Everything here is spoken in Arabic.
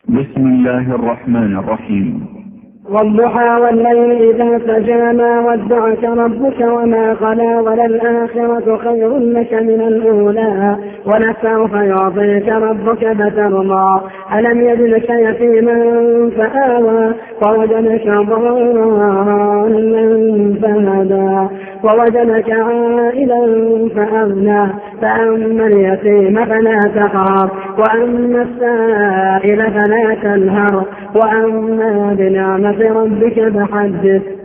بسم الله الرحمن الرحيم. والضحى والليل إذا سجى ما ودعك ربك وما قلى وللآخرة خير لك من الأولى ولسوف يعطيك ربك فترضى ألم يجدك يتيما فآوى ووجدك ضالا فهدى ووجدك عائلا فأغنى فأما اليتيم فلا تقهر وأما السائل فلا تنهر وأما بنعمة ربك فحدث.